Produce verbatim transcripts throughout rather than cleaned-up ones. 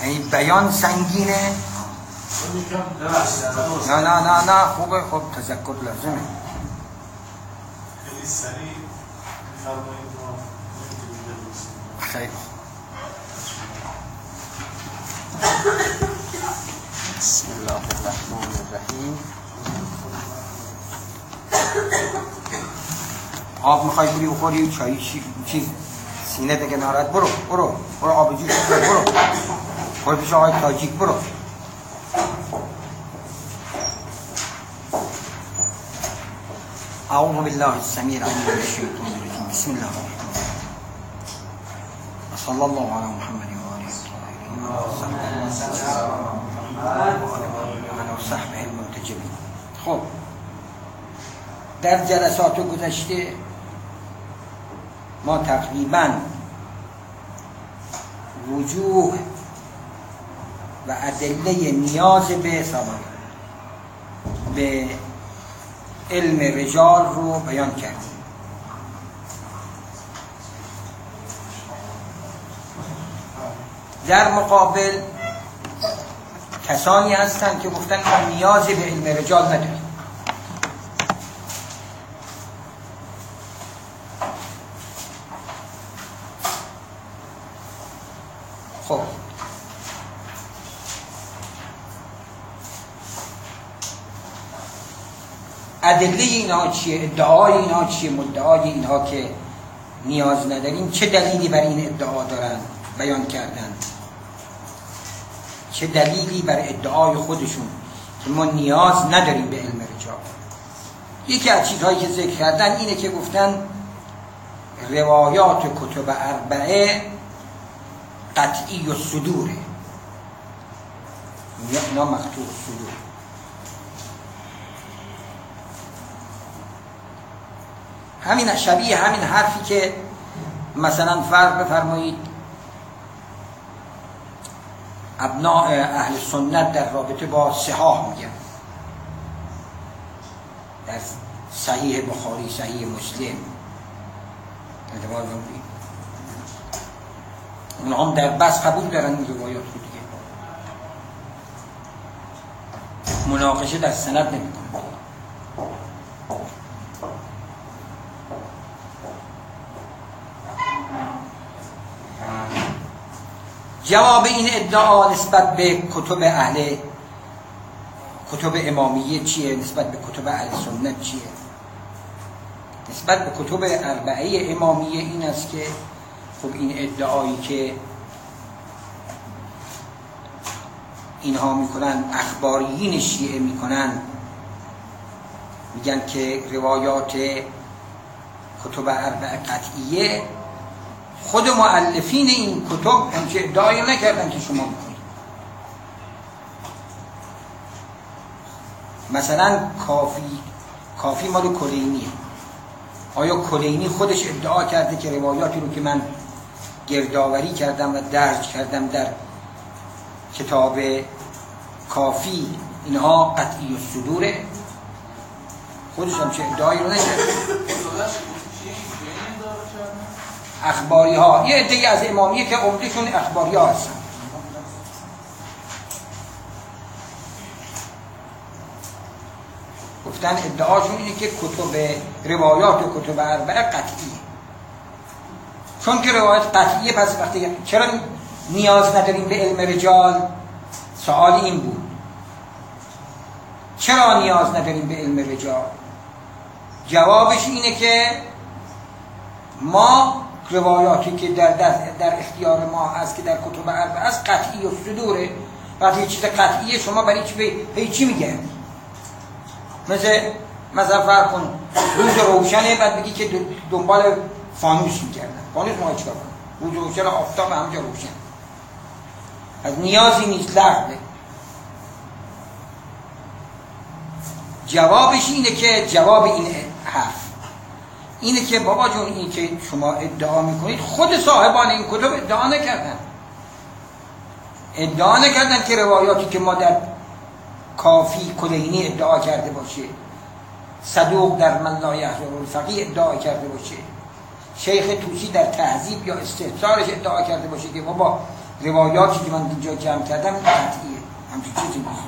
یعنی بیان سنگینه؟ نه نه نه نه خوبه، خب تذکر لازمه. خیلی سریع می‌فرمایید ما خیلی بسم الله الرحمن الرحیم. آب میخوای بری بخوری؟ چایی چیز سینه دیگه ناراحت؟ برو برو برو آب جوش برو برو پیش آقای تاجیک برو. اعوذ بالله السمیع العلیم من الشیطان الرجیم. بسم الله الرحمن الرحیم. صلی الله علی محمد و آله و صحبه المنتجبین. خب در جلسات گذشته ما تقریبا وجوه و ادله نیاز به سلام به علم رجال رو بیان کردیم. در مقابل کسانی هستند که گفتن ما نیازی به علم رجال نداریم. خب ادله اینها چیه؟ ادعای اینها چیه؟ مدعای اینها که نیاز نداریم چه دلیلی بر این ادعا دارن بیان کردن؟ چه دلیلی بر ادعای خودشون که ما نیاز نداریم به علم رجال؟ یکی از چیزهایی که ذکر کردن اینه که گفتن روایات کتب اربعه قطعی و صدوره، یا مقطوع صدور. همین شبیه همین حرفی که مثلا فرق بفرمایید ابناء اهل سنت در رابطه با صحاح میگن، در صحیح بخاری، صحیح مسلم، اونها هم در بس قبول دارن این روایات رو دیگه، مناقشه در سند نمیکنن. جواب این ادعا نسبت به کتب اهل کتب امامیه چیه؟ نسبت به کتب اهل سنت چیه؟ نسبت به کتب اربعه امامیه این است که خب این ادعایی که اینها میکنن، اخباریین شیعه میکنن، میگن که روایات کتب اربعه قطعیه، خود مؤلفین این کتب همچه ادعایی نکردن که شما میکنید. مثلا کافی کافی مال کلینیه. آیا کلینی خودش ادعا کرده که روایاتی رو که من گردآوری کردم و درج کردم در کتاب کافی اینها قطعی و صدوره؟ خودش همچه ادعایی رو نکرده. اخباری ها یه عده‌ای از امامیه که عمدهشون اخباری ها هستن، گفتن ادعاشون اینه که کتب روایات و کتب اربعه قطعیه. چون که روایت قطعیه پس وقتی چرا نیاز نداریم به علم رجال؟ سوال این بود چرا نیاز نداریم به علم رجال؟ جوابش اینه که ما روایاتی که در, در, در اختیار ما هست که در کتب اربعه است قطعی و صدوره. وقتی چیز قطعیه شما برای چی به چی میگه؟ مثل مثلا فرق کن روز روشنه بعد بگی که دنبال فانوس میکردن. فانوس ما چیکار کنیم؟ روز روشن آفتاب همجا روشن، از نیازی نیست لغوه. جوابش اینه که جواب این حرف اینه که بابا جون این که شما ادعا میکنید خود صاحبان این کتب ادعا نکردن ادعا نکردن که روایاتی که ما در کافی کلینی ادعا کرده باشه، صدوق در من لا یحضر الفقیه ادعا کرده باشه، شیخ طوسی در تهذیب یا استحضارش ادعا کرده باشه که بابا روایاتی که من اینجا جمع کردم قطعیه، همچون چیزی نیست.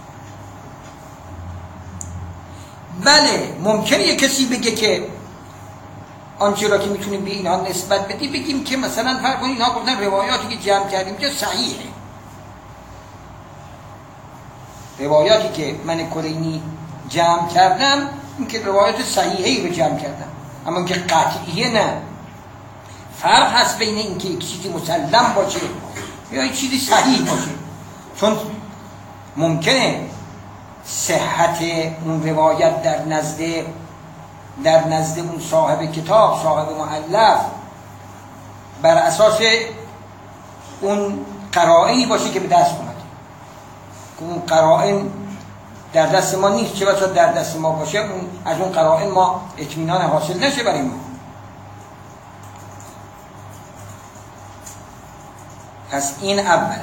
بله ممکنه یه کسی بگه که آنچه را که میتونیم به اینها نسبت بدیم بگیم که مثلا فرق کنید اینها گفتن روایاتی که جمع کردیم که صحیحه، روایاتی که من کلینی جمع کردم این که روایات صحیحی رو جمع کردم، اما که قطعیه نه. فرق هست بین این که یک چیزی مسلم باشه یا یک چیزی صحیح باشه، چون ممکنه صحت اون روایت در نزد در نزد اون صاحب کتاب، صاحب مؤلف، بر اساس اون قرائنی باشه که به دست اومده، که اون قرائن در دست ما نیست، چه بسا در دست ما باشه، اون از اون قرائن ما اطمینان حاصل نشه برای ما. پس این اولا.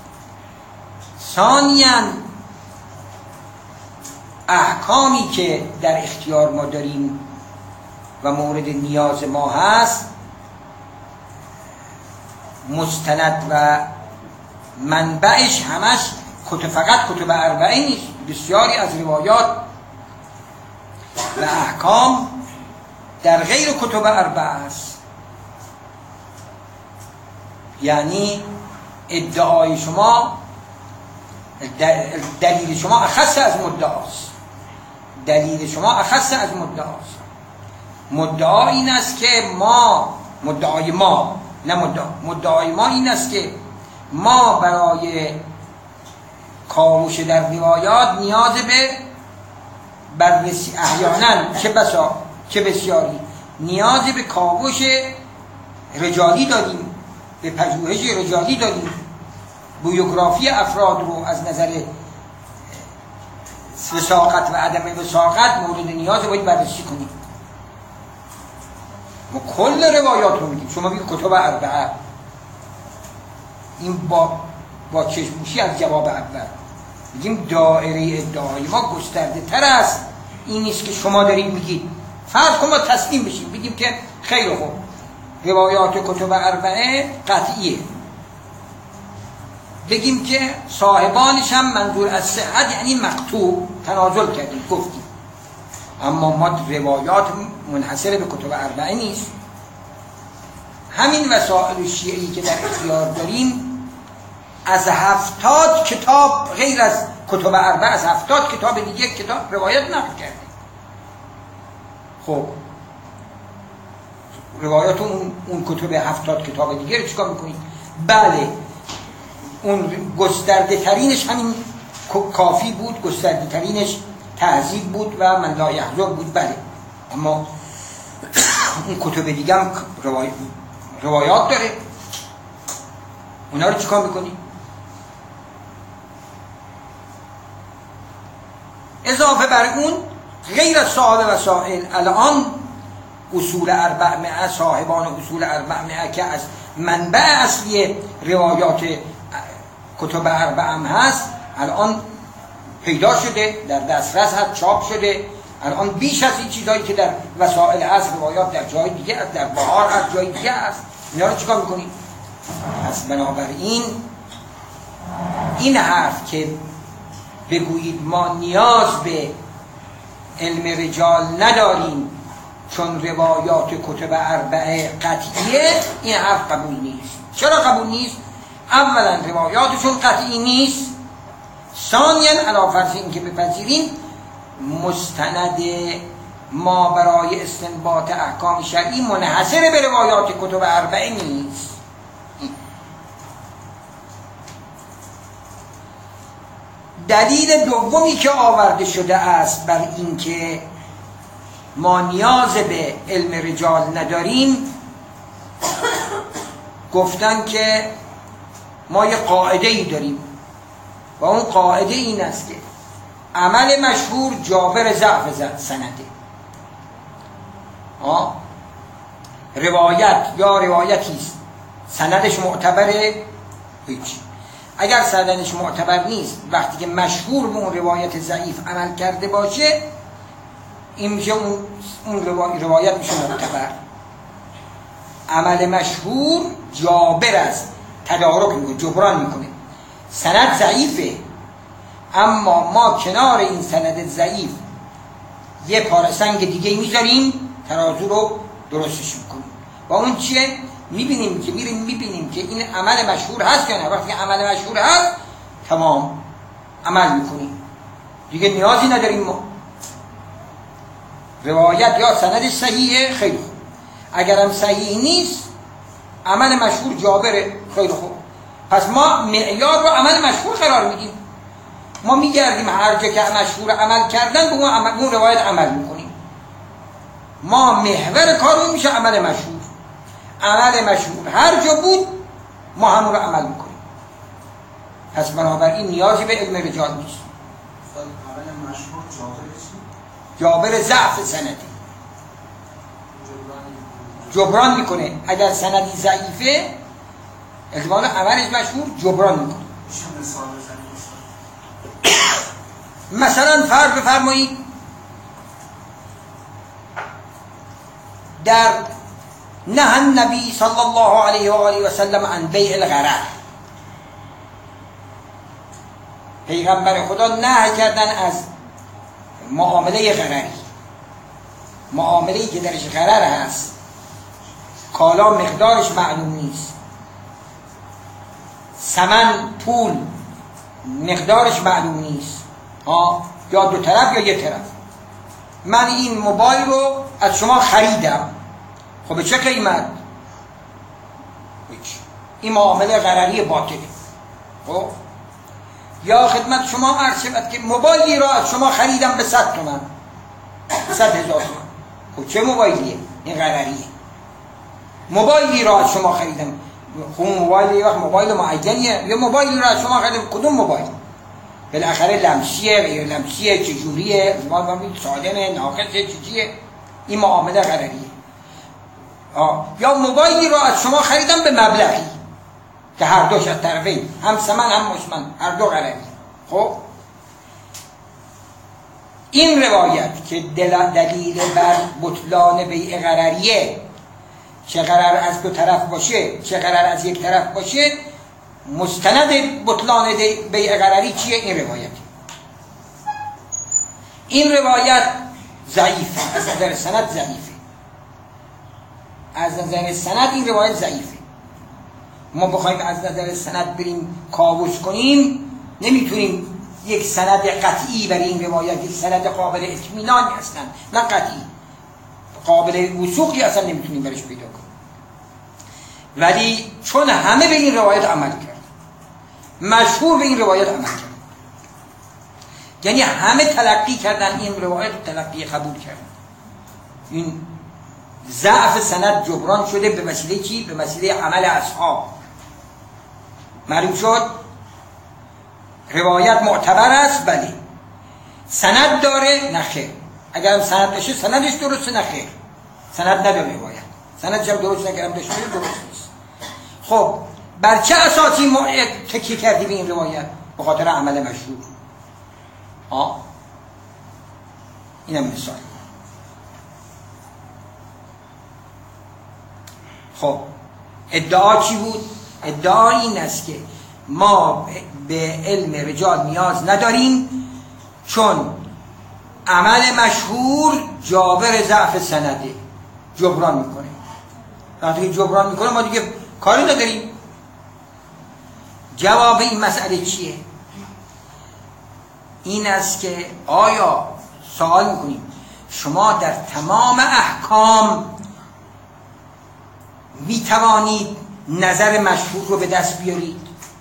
ثانیاً احکامی که در اختیار ما داریم و مورد نیاز ما هست مستند و منبعش همش کتب، فقط کتب اربعه نیست، بسیاری از روایات و احکام در غیر کتب اربعه است. یعنی ادعای شما، دلیل شما اخص از مدعاست، دلیل شما اخص از مدعاست. مدعا این است که ما، مدعای ما نه مدعا، مدعای ما این است که ما برای کاوش در روایات نیاز به بررسی، احیانا چه بسا چه بسیاری نیاز به کاوش رجالی داریم، به پژوهش رجالی داریم، بیوگرافی افراد رو از نظر وثاقت و عدم وثاقت مورد نیاز باید بررسی کنیم. ما کل روایات رو میگیم، شما میگید کتب اربعه، این با با چشموشی از جواب اول میگیم دایره ادعای ما گسترده تر است. این نیست که شما دارید میگید فرض کن ما تسلیم بشیم بگیم که خیلی خوب روایات کتب اربعه قطعیه، بگیم که صاحبانش هم منظور از صحت یعنی مقطوع تنازل کردیم گفتیم، اما ما روایات منحصر به کتب اربعه نیست. همین وسائل شیعی که در اختیار داریم از هفتاد کتاب غیر از کتب اربعه، از هفتاد کتاب دیگه کتاب روایت نقل کرده. خب روایات اون, اون کتب هفتاد کتاب دیگه رو چیکار میکنید؟ بله اون گسترده ترینش همین کافی بود، گسترده ترینش تهذیب بود و من لا یحضر بود، بله، اما اون کتب دیگه هم روای... روایات داره، اونا رو چیکار میکنید؟ اضافه بر اون غیر از صاحب وسائل الان اصول اربعمائه، صاحبان اصول اربعمائه که از منبع اصلی روایات کتب اربعه هم هست الان پیدا شده، در دسترس هست، چاپ شده. الان بیش از این چیزایی که در وسائل هست روایات در جای دیگه هست، در بهار هست، جای دیگه هست. اینا رو چیکار میکنید؟ پس بنابراین این حرف که بگویید ما نیاز به علم رجال نداریم چون روایات کتب اربعه قطعیه، این حرف قبول نیست. چرا قبول نیست؟ اولا روایاتشون قطعی نیست، ثانیا علی فرض این که بپذیریم مستند ما برای استنباط احکام شرعی منحصر به روایات کتب اربعه نیست. دلیل دومی که آورده شده است بر این که ما نیاز به علم رجال نداریم، گفتن که ما یه قاعده ای داریم و اون قاعده این است که عمل مشهور جابر ضعف سنده. آه؟ روایت یا روایتی است سندش معتبره، هیچ. اگر سندش معتبر نیست، وقتی که مشهور به اون روایت ضعیف عمل کرده باشه، این میشه اون, اون روایت میشه معتبر. عمل مشهور جابر است تدارک میکنه، جبران میکنه. سند ضعیفه، اما ما کنار این سند ضعیف یه پاره سنگ دیگه میذاریم، ترازو رو درستش میکنیم. با اون چیه؟ میبینیم که میریم میبینیم که این عمل مشهور هست یا نه. وقتی عمل مشهور هست تمام عمل میکنیم، دیگه نیازی نداریم ما. روایت یا سندش صحیحه، خیلی خوب. اگرم صحیح نیست، عمل مشهور جابره، خیلی خوب. پس ما معیار رو عمل مشهور قرار میدیم. ما میگردیم هر جا که مشهور عمل کردن به اون, عمل، اون روایت عمل میکنیم. ما محور کارمون میشه عمل مشهور. عمل مشهور هر جا بود ما همون رو عمل میکنیم. پس بنابراین نیازی به علم رجال نیست. عمل مشهور جابر چی؟ جابر ضعف سندی، جبران میکنه. اگر سندی ضعیفه احتمال عملش مشهور جبران میکنه. میشه مثال بزنید؟ مثلا فرض بفرمایید در نهى النبی صلی الله علیه و آله و سلم عن بیع الغرر، پیغمبر خدا نهی کردن از معامله غرری، معامله‌ای که درش غرر هست، کالا مقدارش معلوم نیست، ثمن پول مقدارش معلوم نیست، ها، یا دو طرف یا یک طرف. من این موبایل رو از شما خریدم، خب به چه قیمت؟ این معامله غرری باطله. خب یا خدمت شما عرض شود که موبایلی را از شما خریدم به صد تومن، صد هزار تومن. خب چه موبایلیه؟ این غرریه. موبایلی را از شما خریدم، خب موبایل یه وقت موبایل معینیه، یه موبایلی را از شما خریدم، کدوم موبایل؟ بالاخره لمسیه غیر لمسیه، چجوریه، سالمه ناقصه، چجیه؟ این معامله غرریه. آه. یا موبایلی را از شما خریدم به مبلغی که هر دوش از طرفین، هم ثمن هم مشمن، هر دو غرری. خب این روایت که دلیل بر بطلان بیع غرریه، چه غرر از دو طرف باشه چه غرر از یک طرف باشه، مستند بطلان بیع غرری چیه؟ این روایت. این روایت ضعیفه، از نظر سند ضعیفه. از نظر سند این روایت ضعیفه. ما بخوایم از نظر سند بریم کاوش کنیم، نمیتونیم یک سند قطعی برای این روایت، یک سند قابل اطمینانی هستن، نه قطعی، قابل وثوقی اصلا نمیتونیم برش پیدا کنیم. ولی چون همه به این روایت عمل کرد، مشهور به این روایت عمل کرد، یعنی همه تلقی کردن این روایت، تلقی قبول کردن، این ضعف سند جبران شده به وسیله چی؟ به وسیله عمل اصحاب. معلوم شد روایت معتبر است، بله. سند داره؟ نه خیر. اگر سند داشته سندش درسته، نه خیر. سند نداره روایت، سندش هم درست نگرم داشته درست نیست. خب بر چه اساسی ما تکیه کردی به این روایت؟ به خاطر عمل مشهور. آه اینم مثال. خب ادعا چی بود؟ ادعا این است که ما به علم رجال نیاز نداریم، چون عمل مشهور جابر ضعف سنده، جبران میکنه. وقتی جبران میکنه ما دیگه کاری نداریم. جواب این مسئله چیه؟ این است که آیا سوال میکنیم شما در تمام احکام میتوانید نظر مشهور رو به دست بیارید؟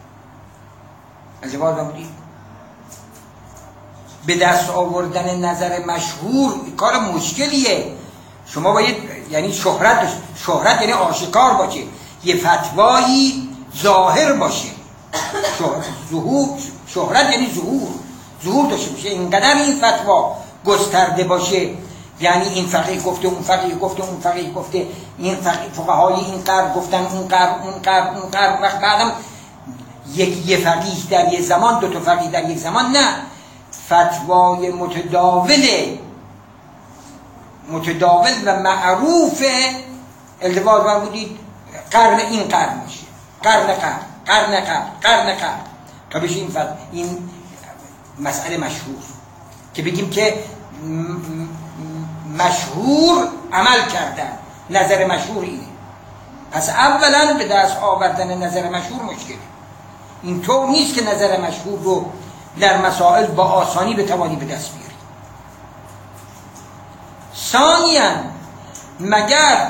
جواب نمودید. به دست آوردن نظر مشهور کار مشکلیه. شما باید یعنی شهرت شهرت یعنی آشکار باشه، یه فتوایی ظاهر باشه. ظهور شهرت یعنی ظهور ظهور داشته باشه، اینقدر این فتوا گسترده باشه، یعنی این فقیه گفته، اون فقیه گفته، اون فقیه گفته، این فقهای این قرن گفتن، اون قرن اون قرن اون قرن، وقت بعدم یک یه فقیه در یک زمان، دو تا فقیه در یک زمان، نه، فتوای متداول متداول و معروف التفات بودید قرن این قرن باشه، قرن قرن قرن قبل قرن قبل تا بشه این, فضل. این مسئله مشهور که بگیم که مشهور عمل کردن. نظر مشهور اینه. پس اولا به دست آوردن نظر مشهور مشکله. اینطور نیست که نظر مشهور رو در مسائل با آسانی بتوانی به دست بیاری. ثانیاً مگر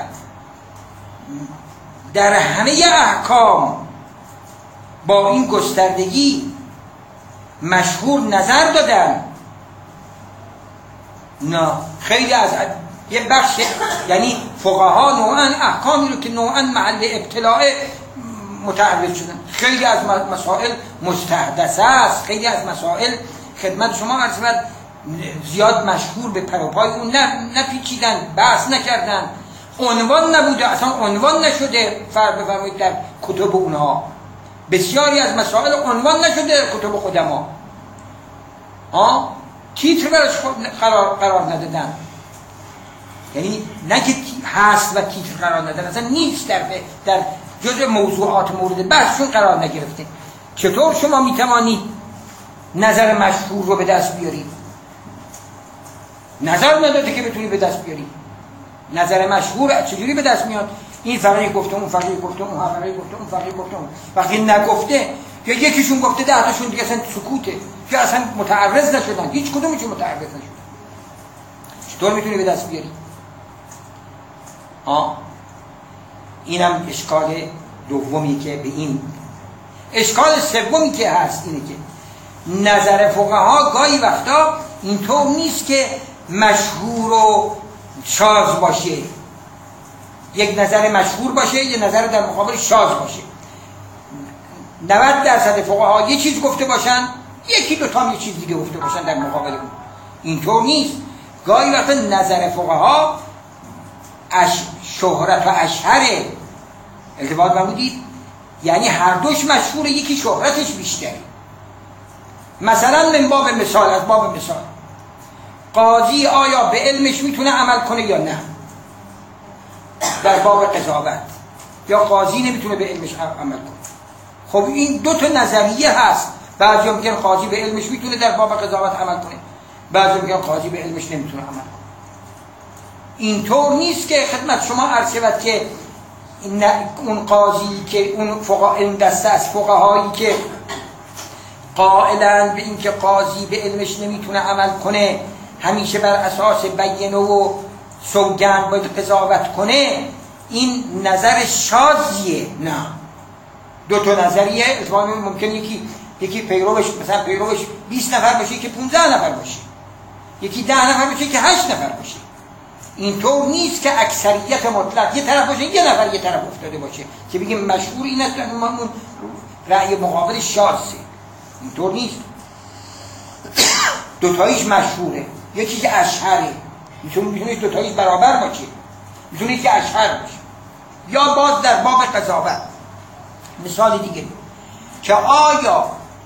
در همه احکام با این گستردگی مشهور نظر دادن؟ نه، خیلی از یه بخش، یعنی فقها نوعاً احکامی رو که نوعاً محل ابتلاع متعرض شدن. خیلی از مسائل مستحدثه است، خیلی از مسائل خدمت شما عرض شود زیاد مشهور به پروپای اون نپیچیدن، بحث نکردن، عنوان نبوده، اصلا عنوان نشده. فرق بفرمایید در کتب اونها بسیاری از مسائل عنوان نشده در کتب قدما، ها تیتر براش قرار, قرار ندادن. یعنی نه که هست و تیتر قرار ندادن، اصلا نیست، در در جزء موضوعات مورد بحثشون قرار نگرفته. چطور شما میتوانید نظر مشهور رو به دست بیارید؟ نظر نداده که بتونی به دست بیاری. نظر مشهور چجوری به دست میاد؟ این فقیه گفته، اون فقیه گفته، اون فقیه گفته، اون فقیه گفته، اون وقتی نگفته یا یکیشون گفته ده تاشون دیگه اصلا سکوته، که اصلا متعرض نشدن، هیچ کدومشون متعرض نشدن. چطور میتونی به دست بیاری؟ ها اینم اشکال دومی که به این. اشکال سومی که هست اینه که نظر فقها گاهی وقتا اینطور نیست که مشهور و شاذ باشه، یک نظر مشهور باشه، یک نظر در مقابل شاذ باشه. نود درصد فقها یه چیز گفته باشن، یکی دو تا یه چیز دیگه گفته باشن در مقابل اون. اینطور نیست. گاهی وقتا نظر فقها اش شهرت و اشهره. ارتباط بودید؟ یعنی هر دوش مشهوره، یکی شهرتش بیشتره. مثلا من باب مثال، از باب مثال قاضی آیا به علمش میتونه عمل کنه یا نه در باب قضاوت، یا قاضی نمیتونه به علمش عمل کنه؟ خب این دو تا نظریه هست. بعضی میگن قاضی به علمش میتونه در باب قضاوت عمل کنه، بعضی میگن قاضی به علمش نمیتونه عمل کنه. اینطور نیست که خدمت شما عرض شود که اون قاضی که اون فقها، این دسته از فقهایی که قائلن به اینکه قاضی به علمش نمیتونه عمل کنه، همیشه بر اساس بینه و سوگند باید قضاوت کنه، این نظر شاذیه. نه، دو تا نظریه اتفاقا ممکنه یکی یکی پیروش مثلا پیروش بیست نفر باشه، که پانزده نفر باشه، یکی ده نفر باشه، که هشت نفر باشه. اینطور نیست که اکثریت مطلق یه طرف باشه، یه نفر یه طرف افتاده باشه که بگیم مشهور این است، اون رأی مقابل شاذه. اینطور نیست. دوتاییش مشهوره، یکی که اشهره، میتونه دوتاییش برابر باشه، میتونه که اشهر باشه. یا باز در باب قضاوت مثال دیگه، که آیا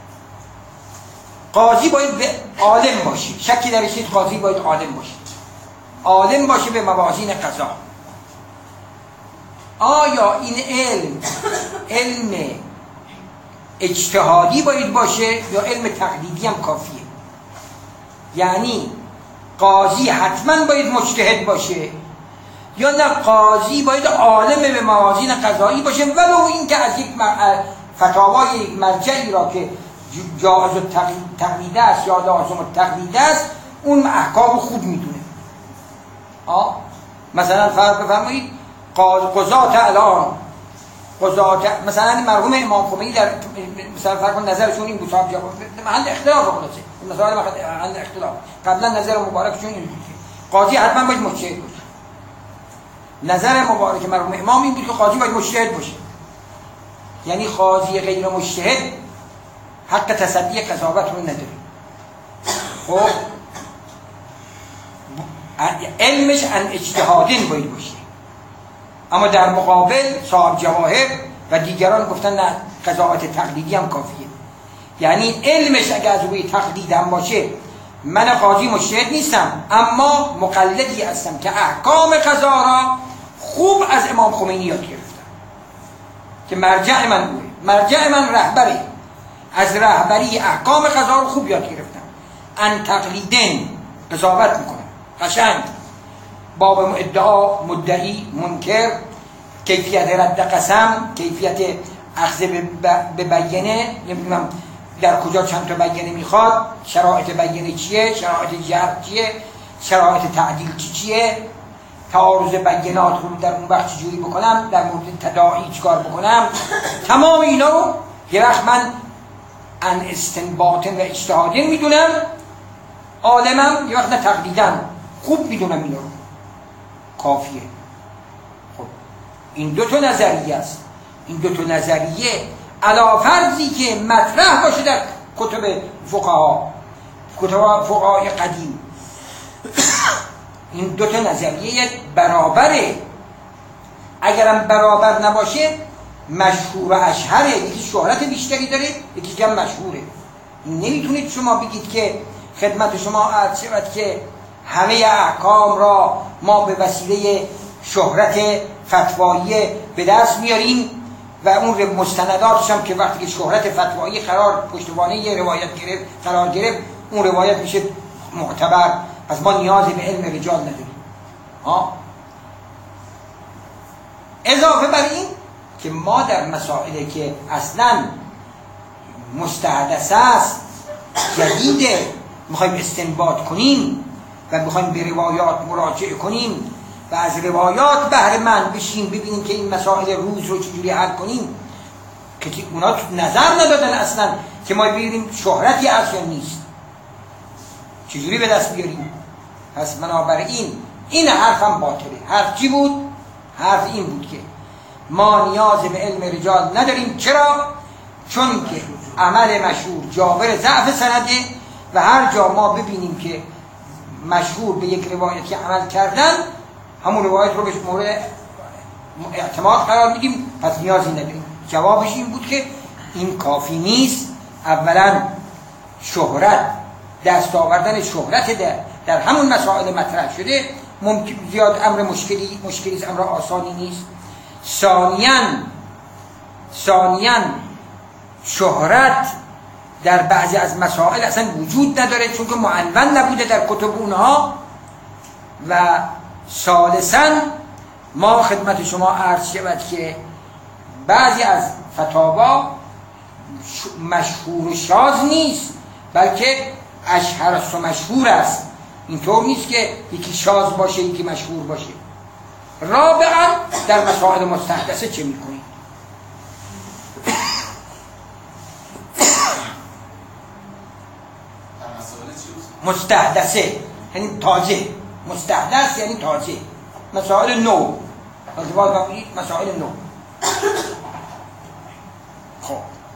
قاضی باید به عالم باشه؟ شکی درش نیست، قاضی باید عالم باشه، عالم باشه به موازین قضا. آیا این علم علم اجتهادی باید باشه یا علم تقلیدی هم کافیه؟ یعنی قاضی حتما باید مجتهد باشه یا نه قاضی باید عالم به موازین قضایی باشه، ولو این که از یک فتاوای یک مرجعی را که جائز التقلید است یا لازم التقلید است اون احکام خوب میدونه. آه مثلا فرض بفرمایید قضات الان قضات مثلا مرحوم امام خمینی در مثلا فرض نظرشون این بود، صاحب جواب محل اختلاف خلاصه، مثلا محل اختلاف. قبلا نظر مبارکشون این بود قاضی حتما باید مجتهد باشه. نظر مبارک مرحوم امام این بود که قاضی باید مجتهد باشه، یعنی قاضی غیر مجتهد حق تصدی قضاوت رو نداره. خب علمش ان اجتهادین باید باشه. اما در مقابل صاحب جواهر و دیگران گفتن نه، قضاوت تقلیدی هم کافیه. یعنی علمش اگر از روی تقلید هم باشه، من قاضی مجتهد نیستم اما مقلدی هستم که احکام قضا را خوب از امام خمینی یاد گرفتم که مرجع من بوده. مرجع من رهبره، از رهبری احکام قضا رو خوب یاد گرفتم. ان تقلیدن قضاوت میکنم قشنگ، باب ادعا مدعی منکر، کیفیت رد قسم، کیفیت اخذ به بیانه، نمیدونم در کجا چند تا بیانه میخواد، شرایط بیانه چیه، شرایط جرح چیه، شرایط تعدیل چی چیه، تعارض بیانات رو در اون وقت چجوری بکنم، در مورد تداعی چیکار بکنم. تمام اینا رو یه وقت من ان استنباط و اجتهاد میدونم، عالمم یه وقت نه تقلیدم خوب میدونم اینا رو، کافیه. خب این دو تا نظریه است. این دو تا نظریه علی فرضی که مطرح باشه در کتب فقها، کتب فقهای قدیم، این دو تا نظریه برابره. اگرم برابر نباشه مشهور و اشهره، یکی شهرت بیشتری داره یکی کم مشهوره. نمیتونید شما بگید که خدمت شما عرض شود که همه احکام را ما به وسیله شهرت فتوایی به دست میاریم و اون مستنداتش هم که وقتی که شهرت فتوایی قرار پشتوانه یه روایت گرفت قرار گرفت، اون روایت میشه معتبر، از ما نیازی به علم رجال نداریم. ها اضافه بر این که ما در مسائلی که اصلا مستحدث است، جدیده، میخوایم استنباط کنیم و میخوایم به روایات مراجعه کنیم و از روایات بهره مند بشیم، ببینیم که این مسائل روز رو چجوری حل کنیم، که اونا نظر ندادن اصلا که ما ببینیم شهرتی هست یا نیست، چجوری به دست بیاریم. پس بنابراین این حرفم باطله. حرف چی بود؟ حرف این بود که ما نیاز به علم رجال نداریم. چرا؟ چون که عمل مشهور جابر ضعف سنده و هر جا ما ببینیم که مشهور به یک روایتی عمل کردن، همون روایت رو به مورد اعتماد قرار میدیم، پس نیازی نداریم. جوابش این بود که این کافی نیست. اولا شهرت، دست آوردن شهرت در, در همون مسائل مطرح شده ممکن زیاد امر مشکلی مشکلی امر آسانی نیست. ثانیاً ثانیاً شهرت در بعضی از مسائل اصلا وجود نداره چون که معنون نبوده در کتب اونها. و ثالثاً ما خدمت شما عرض شود که بعضی از فتاوا مشهور و شاذ نیست، بلکه اشهر است و مشهور است. اینطور نیست که یکی شاذ باشه یکی مشهور باشه. رابعاً در مسائل مستحدثه چه میکنید؟ مستحدثه یعنی تازه، مستحدث یعنی تازه، مسائل نو، مسائل نو. خب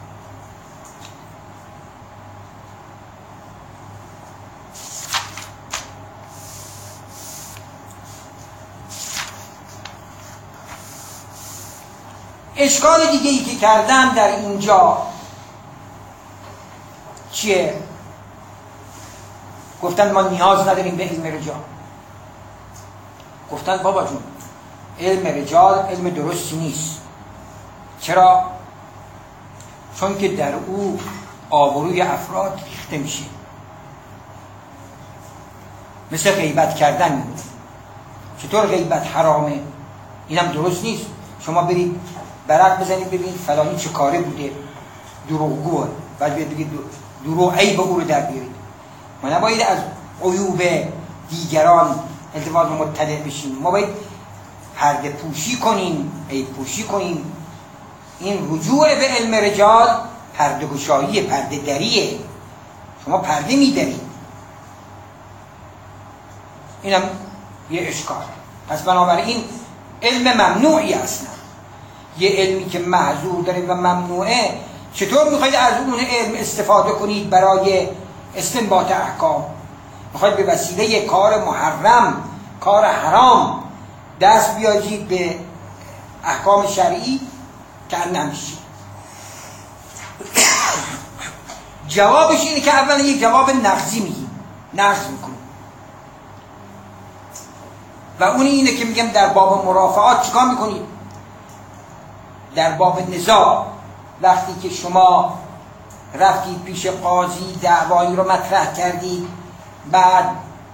اشکال دیگه ای که کردم در اینجا چیه؟ گفتن ما نیاز نداریم به علم رجال. گفتن بابا جون علم رجال علم درستی نیست. چرا؟ چون که در او آبروی افراد ریخته میشه، مثل غیبت کردن میمونه. چطور غیبت حرامه؟ اینم درست نیست. شما برید برق بزنید ببینید فلانی چه کاره بوده، دروغگوه، بعد بگید دروغ عیب او رو در بیارید. ما نباید از عیوب دیگران التفات مطلع بشیم، ما باید پرده پوشی کنیم، عیب پوشی کنیم. این رجوع به علم رجال پرده گشایی، پرده دریه. شما پرده میدارید، اینم یه اشکال. پس بنابراین علم ممنوعی اصلا، یه علمی که محظور داره و ممنوعه، چطور میخواید از اون علم استفاده کنید برای استنباط احکام؟ میخواید به وسیله کار محرم، کار حرام دست بیاجید به احکام شرعی که نمیشه. جوابش اینه که اولا یک جواب نقضی میگیم، نقض میکنیم، و اون اینه که میگم در باب مرافعات چیکار میکنید؟ در باب نزاع وقتی که شما رفتید پیش قاضی دعوایی رو مطرح کردید، بعد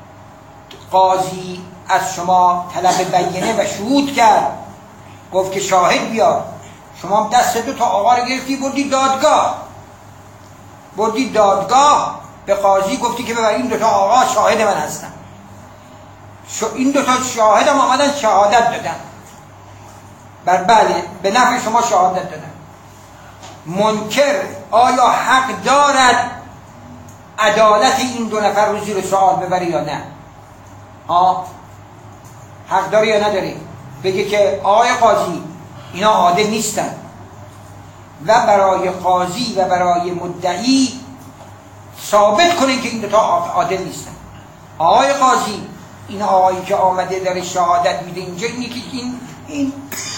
قاضی از شما طلب بینه و شهود کرد، گفت که شاهد بیار، شما هم دست دو تا آقا رو گرفتی بردی دادگاه، بردی دادگاه به قاضی گفتی که ببر این دو تا آقا شاهد من هستن، این دو تا شاهد هم آمدن شهادت دادن، بر بله به نفع شما شهادت دادن. منکر آیا حق دارد عدالت این دو نفر رو زیر سوال ببره یا نه؟ ها حق داره یا نداره؟ بگه که آقای قاضی اینا عادل نیستن و برای قاضی و برای مدعی ثابت کنه که این دو تا عادل نیستن. آقای قاضی این آقایی که آمده داره شهادت میده اینجا، اینی که این این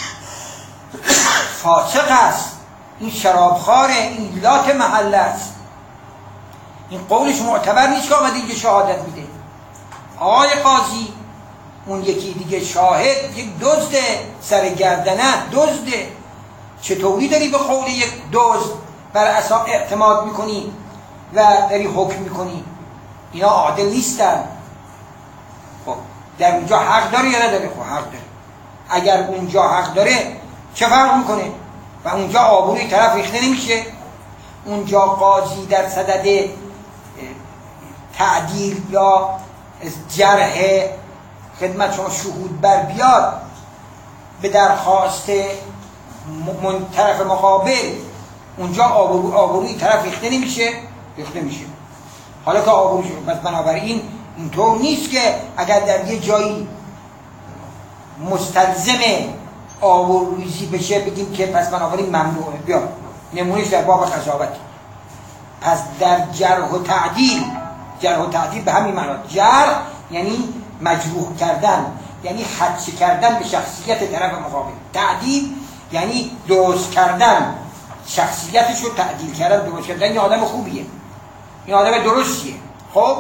فاسق است، این شرابخواره، این لات محله است، این قولش معتبر نیست که آمده اینجا شهادت میده. آقای قاضی اون یکی دیگه شاهد یک دزد سر گردنه، دزده، چطوری داری به قول یک دزد بر اساس اعتماد میکنی و داری حکم میکنی؟ اینا عادل نیستن. خب در اونجا حق داره یا نداره؟ خب حق داره. اگر اونجا حق داره چه فرق میکنه؟ و اونجا آبروی طرف ریخته نمیشه؟ اونجا قاضی در صدد تعدیل یا جرح خدمت شما شهود بر بیاد به درخواست من طرف مقابل، اونجا آبرو آبروی طرف ریخته نمیشه؟ ریخته میشه. حالا که آبروی شد، پس بنابراین اینطور نیست که اگر در یه جایی مستلزم آبروریزی بشه بگیم که پس بنابراین ممنوعه. بیا نمونهش در باب قضاوت. پس در جرح و تعدیل، جرح و تعدیل به همین معنی، جرح یعنی مجروح کردن، یعنی خدشه کردن به شخصیت طرف مقابل. تعدیل یعنی درست کردن شخصیتش رو، تعدیل کردن، درست کردن. این آدم خوبیه، این آدم درستیه. خب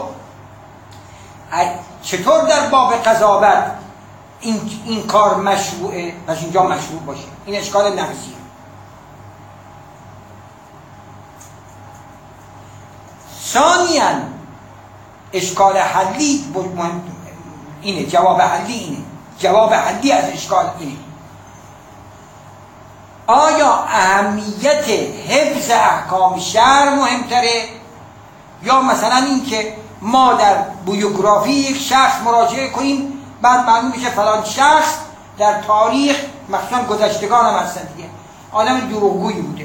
چطور در باب قضاوت این, این کار مشروعه؟ پس اینجا مشروع باشه. این اشکال نقضیه. ثانیاً اشکال حلی اینه، جواب حلی اینه، جواب حلی از اشکال اینه: آیا اهمیت حفظ احکام شرع مهمتره یا مثلا این که ما در بیوگرافی یک شخص مراجعه کنیم بعد معلوم میشه فلان شخص در تاریخ مخصوصا گذشتگان هم هستن دیگه آدم دروغگویی بوده؟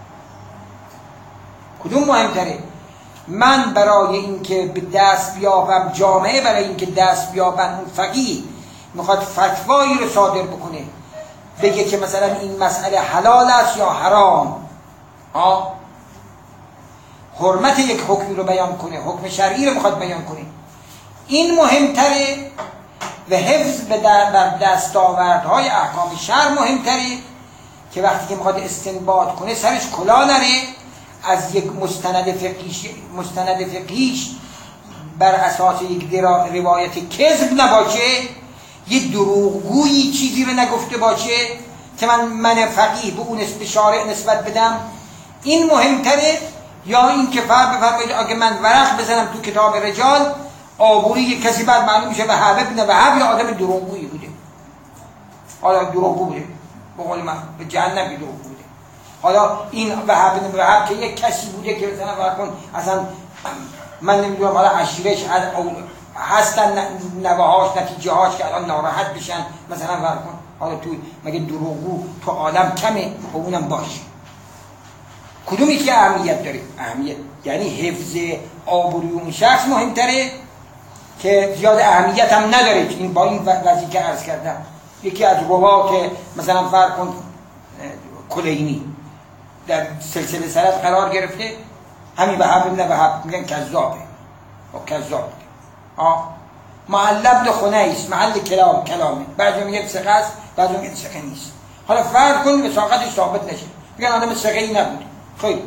کدوم مهمتره؟ من برای اینکه به دست بیابم، جامعه برای اینکه دست بیابم، اون فقیه میخواد فتوایی رو صادر بکنه بگه که مثلا این مسئله حلال است یا حرام، ها حرمت یک حکمی رو بیان کنه، حکم شرعی رو میخواد بیان کنه، این مهمتره و حفظ به بر دستاوردهای احکام شرع مهمتره که وقتی که میخواد استنباط کنه سرش کلا نره، از یک مستند فقهیش مستند فقهیش بر اساس یک روایت کذب نباشه، یک دروغگویی چیزی رو نگفته باشه که من من فقیه به اون استشاره نسبت بدم. این مهمتره یا این که فرق بفرمایید اگه من ورق بزنم تو کتاب رجال آبوری کسی بعد معلوم میشه وهب ابن وهب یا آدم دروغگویی بوده، حالا دروغگو بوده، به قول من به جهنم دروغ بوده. حالا این وهب ابن وهب که یک کسی بوده که مثلا فرض اصلا من نمیدونم حالا عشیرش هستن نوهاش نتیجه هاش که الان ناراحت بشن مثلا فرض کن، حالا تو مگه دروغگو تو عالم کمه؟ و اونم باشه. کدومی که اهمیت داره؟ اهمیت یعنی حفظ آبروی اون شخص مهمتره که زیاد اهمیت هم نداره. این با این وضعی که عرض کردم یکی از روات مثلا فرض کن کلینی در سلسله سند قرار گرفته، همین به هم نه به هم میگن کذابه و کذاب ها معلب ابن خنیس محل کلام کلامه، بعضی میگن ثقه است بعضی میگن ثقه نیست. حالا فرض کنید وثاقتش ثابت نشه میگن آدم ثقه‌ای نبود. خیلی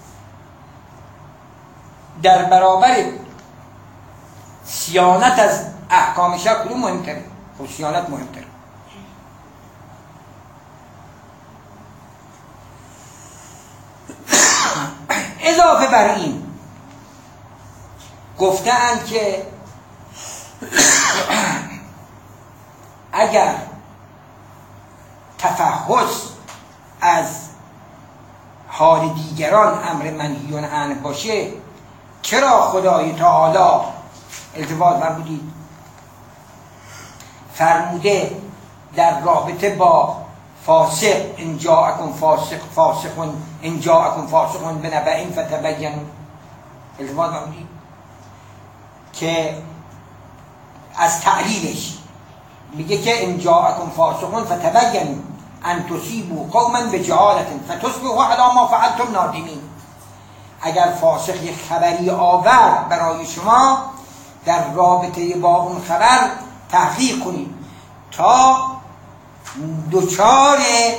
در برابر صیانت از احکام شرع کدوم مهمتره؟ خب صیانت مهمتره. اضافه بر این گفتند که اگر تفحص از حال دیگران امر منهی عنه باشه، چرا خدای تعالی التفات فرمودید فرموده در رابطه با فاسق ان جاءکم فاسق فاسقون ان جاءکم فاسقون بنبأ فتبینوا، التفات فرمودید که از تعلیلش میگه که ان جاءکم فاسقون فتبینوا ان تصیبوا قوما بجهالة فتصبحوا علی ما فعلتم نادمین. اگر فاسق یک خبری آور برای شما، در رابطه با اون خبر تحقیق کنید تا دوچار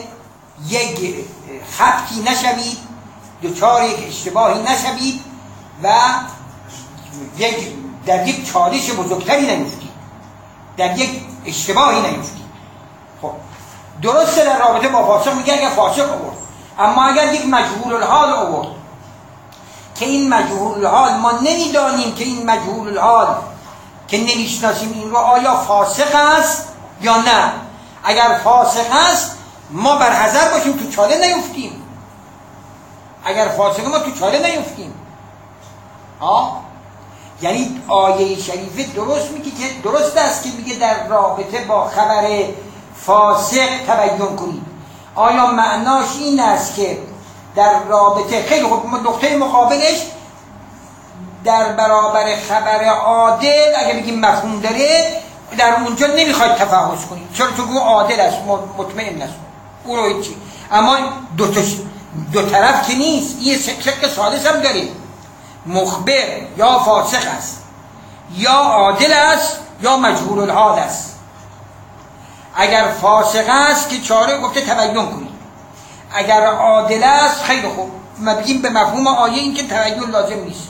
یک خطی نشوید، دوچار یک اشتباهی نشوید و یک در یک چالش بزرگتری نیفتید، در یک اشتباهی نیفتید. خب درسته در رابطه با فاسق میگه اگر فاسق آورد، اما اگر یک مجهول الحال آورد که این مجهول الحال ما نمیدانیم که این مجهول الحال که نمیشناسیم این رو آیا فاسق است یا نه، اگر فاسق است ما بر حذر باشیم تو چاله نیفتیم، اگر فاسق ما تو چاله نیفتیم. آه یعنی آیه شریفه درست میگه که درست است که میگه در رابطه با خبر فاسق تبیین کنید. آیا معناش این است که در رابطه خیلی خوب نقطه مقابلش در برابر خبر عادل اگه بگیم مفهوم داره، در اونجا نمیخواید تفحص کنید چرا؟ چون او عادل است، مطمئن است، او رو چی. اما دو, دو طرف که نیست، یه شق ثالث هم داره، مخبر یا فاسق است یا عادل است یا مجهول الحال است. اگر فاسق است که چاره گفته تبیین کنید، اگر عادل است خیلی خوب ما بگیم به مفهوم آیه این که تبیین لازم نیست،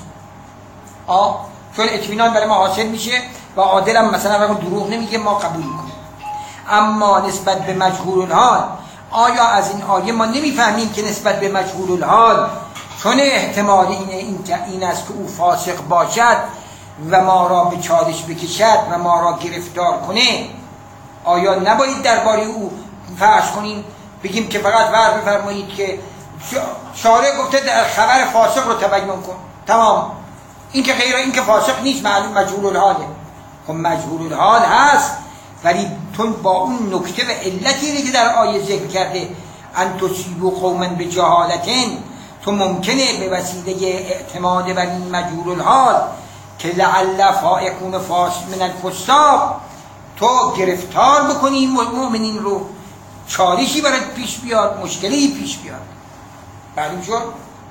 آه چون اطمینان برای ما حاصل میشه و عادل هم مثلا اگر دروغ نمیگه ما قبول کنیم. اما نسبت به مجهول الحال آیا از این آیه ما نمیفهمیم که نسبت به مجهول الحال چون احتمال اینه این, این است که او فاسق باشد و ما را به چالش بکشد و ما را گرفتار کنه، آیا نباید درباره او فرض کنیم بگیم که فقط ور بفرمایید که شارع گفته در خبر فاسق رو تبیین کن، تمام، این که غیر این که فاسق نیست، معلوم مجهول الحاله. خب مجهول الحال هست ولی تو با اون نکته و علتی که در آیه ذکر کرده ان تصیبوا قوما بجهالة، تو ممکنه به وسیله اعتماد بر این مجهول الحال که لعل فائکون فاس من الفساق تو گرفتار بکنی مؤمنین رو، چالشی برای پیش بیاد، مشکلی پیش بیاد. معلوم شد؟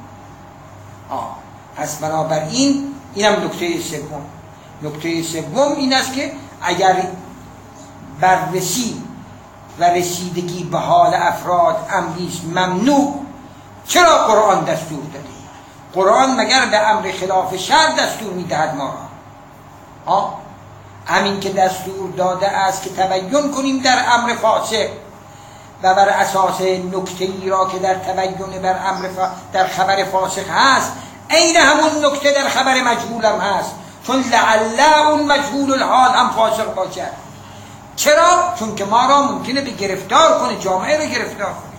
آه پس بنابراین اینم نکته سوم. نکته سوم این است که اگر بررسی و رسیدگی به حال افراد امریست ممنوع، چرا قرآن دستور داده؟ قرآن مگر به امر خلاف شرع دستور میدهد ما را؟ آه همین که دستور داده است که تبیین کنیم در امر فاسق و بر اساس نکته ای را که در تبیین بر امر فا... در خبر فاسق هست، عین همون نکته در خبر مجهول هم هست، چون لعل اون مجهول الحال هم فاسق باشد. چرا؟ چون که ما را ممکنه به گرفتار کنه، جامعه رو گرفتار کنه.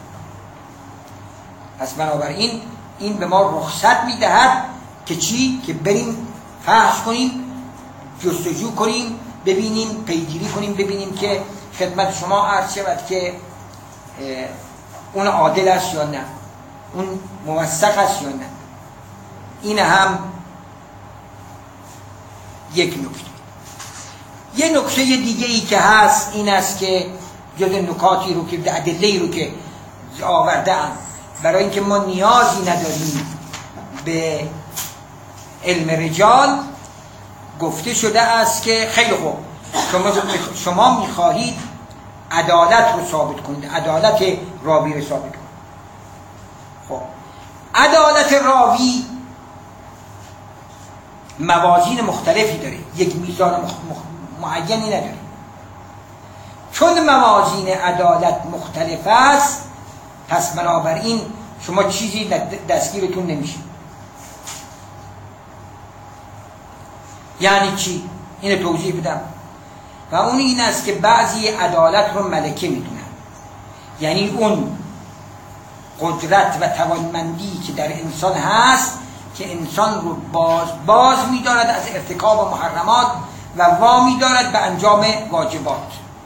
پس بنابراین این به ما رخصت میدهد که چی؟ که بریم فحص کنیم، جستجو کنیم، ببینیم، پیگیری کنیم، ببینیم که خدمت شما عرض شود که اون عادل است یا نه، اون موثق است یا نه. این هم یک نکته. یه نکته دیگه ای که هست این است که جز نکاتی رو که ادله‌ای رو که آورده‌ام برای اینکه ما نیازی نداریم به علم رجال، گفته شده است که خیلی خوب شما شما می‌خواهید عدالت رو ثابت کنید، عدالت راوی رو ثابت کنید. خب عدالت راوی موازین مختلفی داره، یک میزان مخ... مخ... معینی نداره. چون موازین عدالت مختلف است، پس بنابراین شما چیزی دستگیرتون نمیشه. یعنی چی؟ اینو توضیح بدم. و اون این است که بعضی عدالت رو ملکه میدونن، یعنی اون قدرت و توانمندی که در انسان هست که انسان رو باز باز می‌دارد از ارتکاب محرمات و وامی دارد به انجام واجبات.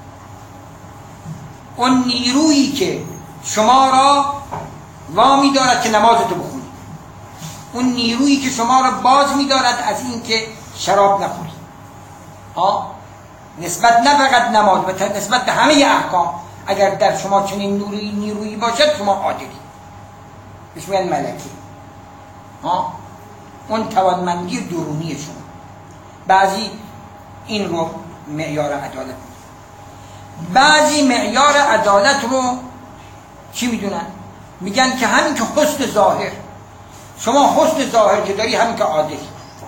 اون نیرویی که شما را وامی دارد که نمازتو بخونید، اون نیرویی که شما را باز می‌دارد از این که شراب نخورید، ها، نسبت نه فقط نماز و نسبت به همه احکام. اگر در شما چنین نیرویی نیرویی باشد شما عادلی، بهش میگن ملکه. ها، اون توانمندی درونی شما. بعضی این رو معیار عدالت، بعضی معیار عدالت رو چی میدونن؟ میگن که همین که حسن ظاهر، شما حسن ظاهر که داری همین که عادلی.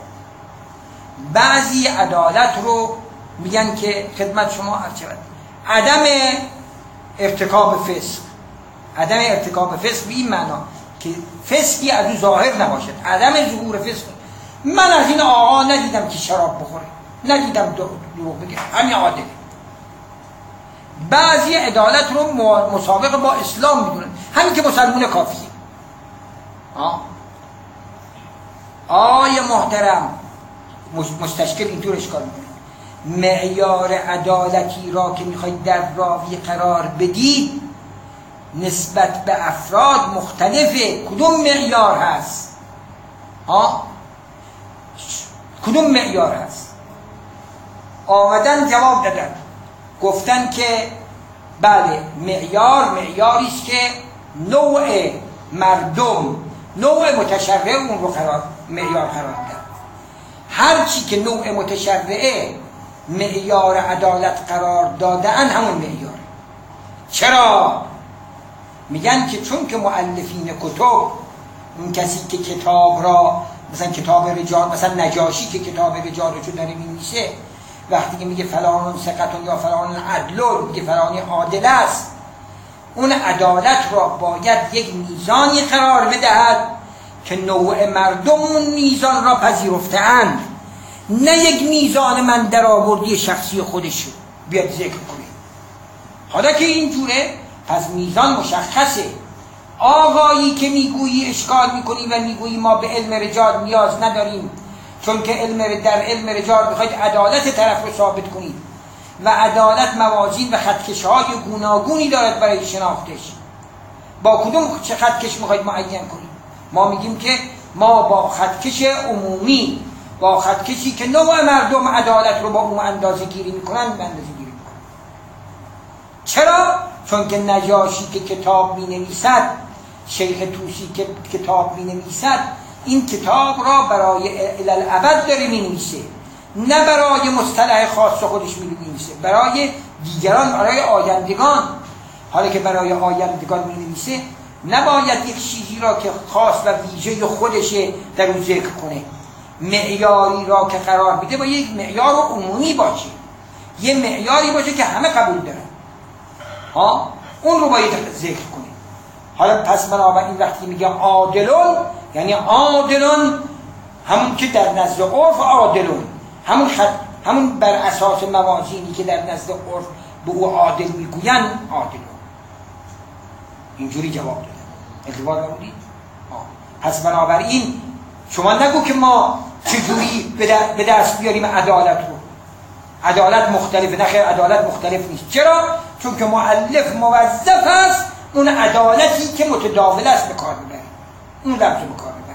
بعضی عدالت رو میگن که خدمت شما عرض شود عدم ارتکاب فسق. عدم ارتکاب فسق به این معنا که فسقی از او ظاهر نباشد، عدم ظهور فسق. من از این آقا ندیدم که شراب بخوره، ندیدم دروغ بگه، همین عادله. بعضی عدالت رو مسابقه با اسلام میدونن، همین که مسلمون کافیه. آه آیه محترم مستشکل اینطور اشکال میکنه، معیار عدالتی را که میخواید در راوی قرار بدید نسبت به افراد مختلفه. کدوم معیار هست؟ ها؟ کدوم معیار هست؟ آمدن جواب دادن، گفتن که بله معیار معیاری است که نوع مردم، نوع متشرع اون رو قرار معیار قرار داد. هر چی که نوع متشرعه معیار عدالت قرار دادن همون معیار. چرا؟ میگن که چون که مؤلفین کتب، اون کسی که کتاب را مثلا کتاب رجال، مثلا نجاشی که کتاب رجال رو داره می‌نویسه، وقتی که میگه فلان ثقتون یا فلان عدلون، میگه فلانی عادل است، اون عدالت را باید یک میزانی قرار بدهد که نوع مردم اون میزان را پذیرفته‌اند، نه یک میزان من در آوردی شخصی خودش بیاد ذکر کنه. حالا که اینجوره پس میزان مشخصه. آقایی که میگویی اشکال میکنی و میگویی ما به علم رجال نیاز نداریم، چون که علم در علم رجال میخواید عدالت طرف رو ثابت کنید و عدالت موازین و خطکش‌های گوناگونی دارد برای شناختش. با کدوم چه خطکش میخواید معین کنید؟ ما میگیم که ما با خطکش عمومی، با خطکشی که نوع مردم عدالت رو با اون اندازه گیری میکنن به اندازه گیری میکنن. چرا؟ چون که نجاشی که کتاب می نویسد، شیخ توسی که کتاب می نویسد، این کتاب را برای الالعبد داره می نویسه، نه برای مصطلح خاص خودش می نویسه، برای دیگران، برای آیندگان. حالا که برای آیندگان می نویسه نباید یک چیزی را که خاص و ویژه خودشه در اون ذکر کنه. معیاری را که قرار بده با یک معیار عمومی باشه، یه معیاری باشه که همه قبول دارن، ها، اون رو باید ذکر کنه. حالا پس بنابراین وقتی میگه عادلون، یعنی عادلون همون که در نزد عرف عادلون، همون خط، همون بر اساس موازینی که در نزد عرف به او عادل میگوین عادلون. اینجوری جواب دادن. اعتبار نبودید؟ پس بنابراین شما نگو که ما چجوری به دست بیاریم عدالت رو. عدالت مختلفه. نه خیر، عدالت مختلف نیست. چرا؟ چون که مؤلف موظف است اون عدالتی که متداول است به کار ببره، اون لفظ به کار ببره.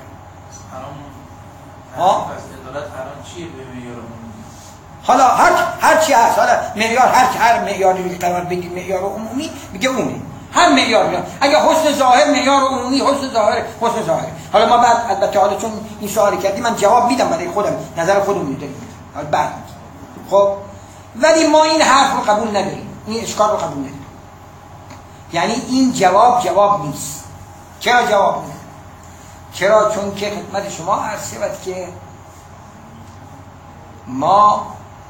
ها؟ پس عدالت حرام چیه به معیار عمومی؟ حالا هر هر چی هست، حالا معیار هر هر معیاری که قرار بدید معیار عمومی میگه اونه. هم معیار میاد. اگه حسن ظاهر معیار عمومی، حسن ظاهر حسن ظاهر. حالا ما بعد البته حالا چون این سوالی کردی من جواب میدم برای خودم، نظر خودم میدم. حالا بعد خب ولی ما این حرف رو قبول نداریم، این اشکال رو قبول نداریم. یعنی این جواب جواب نیست. چرا جواب نیست؟ چرا؟ چون که خدمت شما عرض شود که ما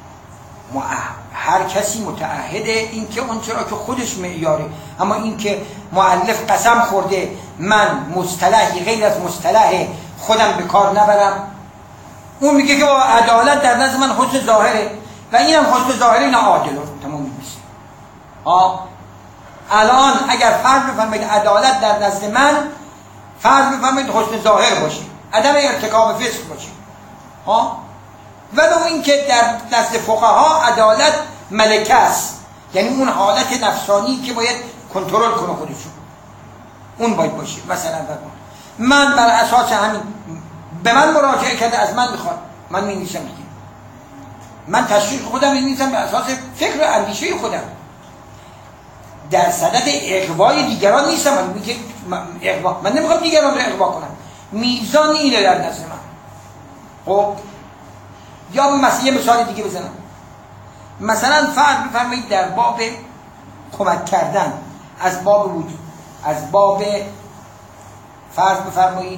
هر کسی متعهده این که اون چرا که خودش معیاره، اما این که مؤلف قسم خورده من مصطلحی غیر از مصطلح خودم به کار نبرم، اون میگه که عدالت در نظر من حسن ظاهره و اینم حسن ظاهره، اینا عادل تمام میشه. ها الان اگر فرض بفرمایید عدالت در نزد من فرض بفرمایید حسن ظاهر باشه، عدم ارتکاب فسق باشه، ها ولو اینکه در نزد فقها عدالت ملکه است، یعنی اون حالت نفسانی که باید کنترل کنه خودشون، اون باید باشه. مثلا بگم من بر اساس همین به من مراجعه کرده، از من میخواد، من می‌نویسم دیگه، من تشریح خودم می‌نویسم بر اساس فکر و اندیشه خودم، در صدد اغوای دیگران نیستم. من میگه اغوا، من نمیخوام دیگران رو اغوا کنم، میزان اینه در نظر من. خب یا مثلا یه مثال دیگه بزنم، مثلا فرض بفرمایید در باب کمک کردن از باب وجود، از باب فرض بفرمایید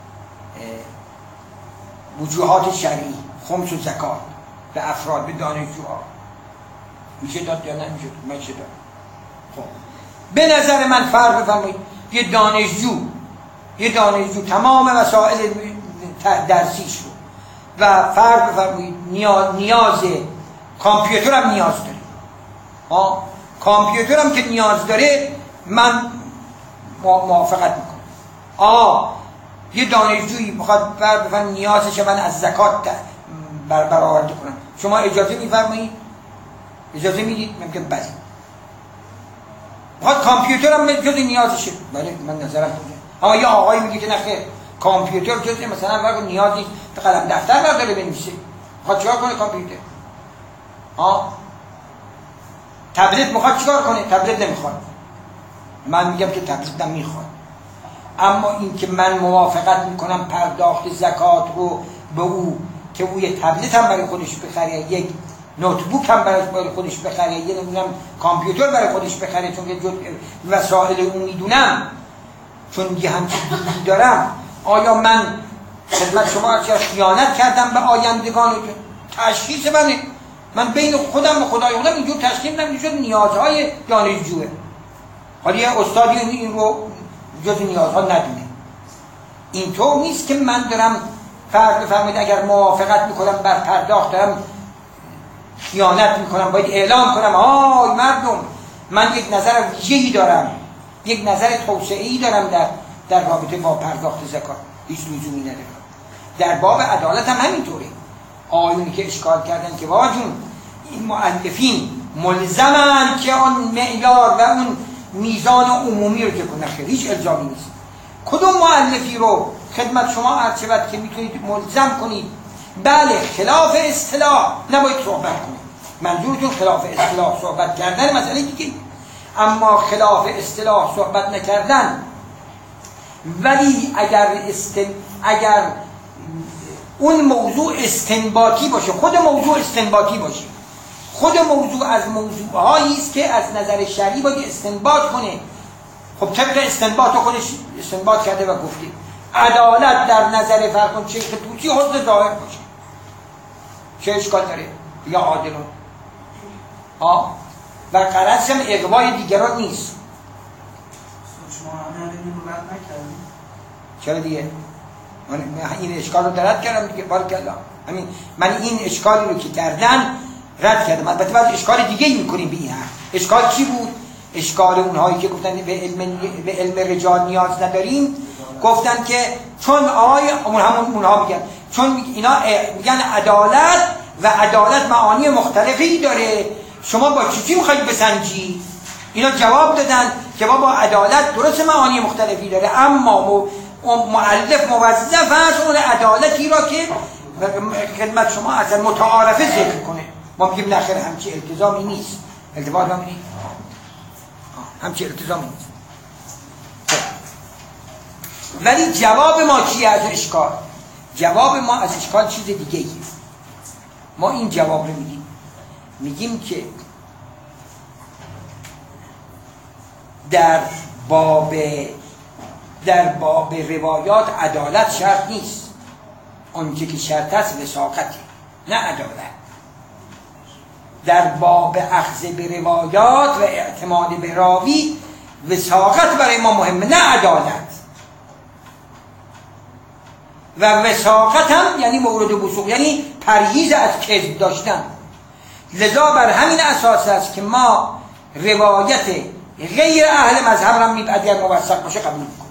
وجوهات شرعی، خمس و زکات به افراد، به دانشجوها میشه داد یا نمیشه؟ میشه داد. خب به نظر من فرض بفرمایید یه دانشجو یه دانشجو تمام وسایل درسیش رو و فرض بفرمایید نیاز نیاز کامپیوتر هم نیاز داره، ها کامپیوتر هم که نیاز داره من موافقت میکنم. آه یه دانشجویی میخواد فرض بفرمایید نیازش من از زکات بر برآورده کنم، شما اجازه میفرمایید؟ اجازه میدید؟ میگم بله. میخواد کامپیوتر هم جز نیازشه، بله من نظرم میگم. اما یه آقایی میگه که نخیر کامپیوتر جز مثلا برای نیازی به قلم دفتر برداره بنویسه، میخواد چیکار کنه کامپیوتر؟ ها تبلت میخواد چیکار کنه؟ تبلت نمیخواد. من میگم که تبلت نمیخواد، اما این که من موافقت میکنم پرداخت زکات رو به او که او یه تبلت هم برای خودش بخره، یک نوتبوک هم برای خودش بخره، یه نمیدونم کامپیوتر برای خودش بخره، چون که وسایل اون میدونم، چون یه همچین دیدی دارم. آیا من خدمت شما از خیانت کردم به آیندگان؟ تشخیص منه، من بین خودم و خدای خودم اینجور تشخیص میدم که جز نیازهای دانشجوه. حالا یه استادی این رو جز نیازها ندونه. اینطور نیست که من دارم فرض بفرمایید اگر موافقت میکنم بر پرداخت دارم خیانت میکنم، باید اعلام کنم آی مردم من یک نظر ویژه‌ای دارم، یک نظر توسعه‌ای دارم در در رابطه با پرداخت زکات. هیچ لزومی نداره. در باب عدالت هم همینطوره. آیونی که اشکال کردن که بابا جون این مؤلفین ملزمن که آن معیار و اون میزان عمومی رو که کنن، خیلی هیچ الزامی نیست. کدوم مؤلفی رو خدمت شما عرض شود که میتونید ملزم کنید بله خلاف اصطلاح نباید صحبت کنید؟ منظورتون خلاف اصطلاح صحبت کردن مسئله دیگه، اما خلاف اصطلاح صحبت نکردن ولی اگر استن... اگر اون موضوع استنباطی باشه، خود موضوع استنباطی باشه، خود موضوع از موضوعهایی است که از نظر شرعی باید استنباط کنه. خب طبق استنباط خودش استنباط کرده و گفته عدالت در نظر فرقون شیخ طوسی حسن ظاهر باشه، چه اشکال داره؟ یا عادلون آه و قرص هم اغوای دیگران نیست. شما همه این رو رد نکردید؟ چرا دیگه؟ من این اشکال رو درد کردم دیگه، بارکالله. همین من این اشکالی رو که کردن رد کردم. البته بعد اشکال دیگه ای میکنیم به این حرف. اشکال چی بود؟ اشکال اونهایی که گفتن به علم به علم رجال نیاز نداریم، گفتن که چون آقای اون همون اونها میگن چون اینا میگن عدالت و عدالت معانی مختلفی داره، شما با چی چی میخواید بسنجی؟ اینا جواب دادن که با عدالت درست معانی مختلفی داره، اما مؤلف موظف است اون عدالتی را که خدمت شما اصلا متعارفه ذکر کنه. ما میگیم نخیر همچی التزامی نیست. التزام هم نیست. همچی التزامی نیست. ولی جواب ما چیه از اشکال؟ جواب ما از اشکال چیز دیگه ایه. ما این جواب رو میگیم، میگیم که در باب در باب روایات عدالت شرط نیست، آنچه که شرط است وثاقته نه عدالت. در باب اخذ به روایات و اعتماد به راوی وثاقت برای ما مهمه نه عدالت. و وساقت هم یعنی مورد وثوق، یعنی پرهیز از کذب داشتن. لذا بر همین اساس است که ما روایت غیر اهل مذهب را می اگر موثق باشه قبول میکنیم.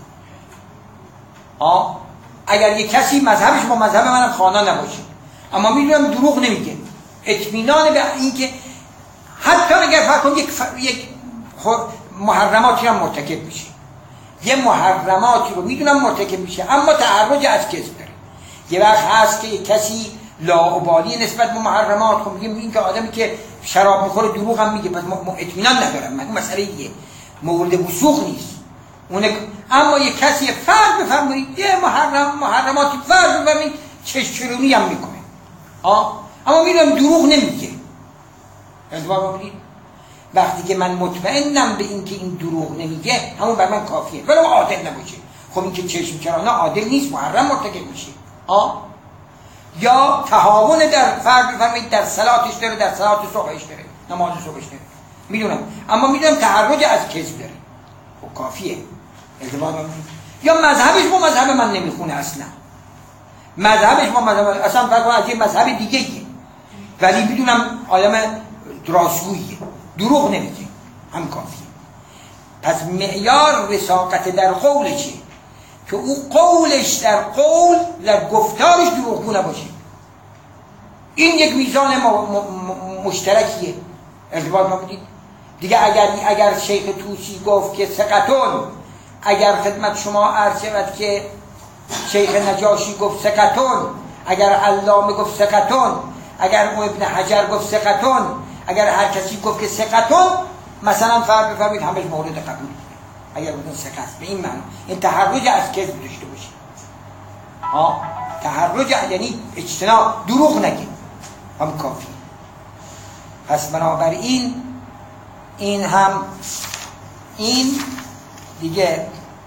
آه اگر یک کسی مذهبش با مذهب منم خوانا نباشه اما میدونم دروغ نمیگه، اطمینان به اینکه حتی اگر فرض کنید یک ف... یک محرماتی هم مرتکب میشه، یه محرماتی رو میدونم مرتکب میشه اما تحرج از کذب داره. یه وقت هست که یک کسی لاابالی نسبت به محرمات، خب میگیم این که آدمی که شراب میخوره دروغ هم میگه، پس ما اطمینان ندارم من، اون مسئله یه مورد وثوق نیست اون. اما یک کسی فرض بفرمایید یه محرم محرماتی فرض بفرمایید چشچرونی هم میکنه آه اما میدونم دروغ نمیگه. ازدواج ببینید وقتی که من مطمئنم به این که این دروغ نمیگه همون بر من کافیه ولو عادل نباشه. خب این که چشم چرانه عادل نیست، محرم مرتکب میشه. آه یا تهاون در فرض بفرمایید در صلاتش داره، در صلات صبحش داره، نماز صبحش داره میدونم اما میدونم تحرج از کذب داره، خب کافیه. ازدواج ببینید یا مذهبش با مذهب من نمیخونه، اصلا مذهبش با مذهب اصلا فرق از یه مذهب دیگه ایه ولی میدونم آدم راستگوییه، دروغ نمیگه، هم کافیه. پس معیار وثاقت در قول چیه؟ که او قولش در قول در گفتارش دروغگو نباشه. این یک میزان مشترکیه. ارتباط ما بدید دیگه. اگر اگر شیخ طوسی گفت که ثقتون، اگر خدمت شما عرض شود که شیخ نجاشی گفت ثقتون، اگر علامه گفت ثقتون، اگر ابن حجر گفت ثقتون، اگر هر کسی گفت که ثقتون، مثلا فرض بفرمایید همش مورد قبول. اگر بودن ثقت به این معنی این تحرج از کذب داشته باشه. ها تحرج یعنی اجتناب، دروغ نگه، هم کافی. پس بنابراین این هم این دیگه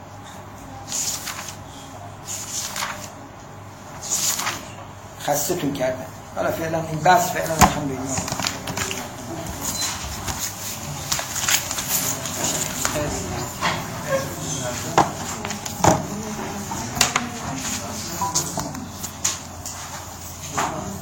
خستتون کردن. حالا فعلا این بس فعلا الحمدلله.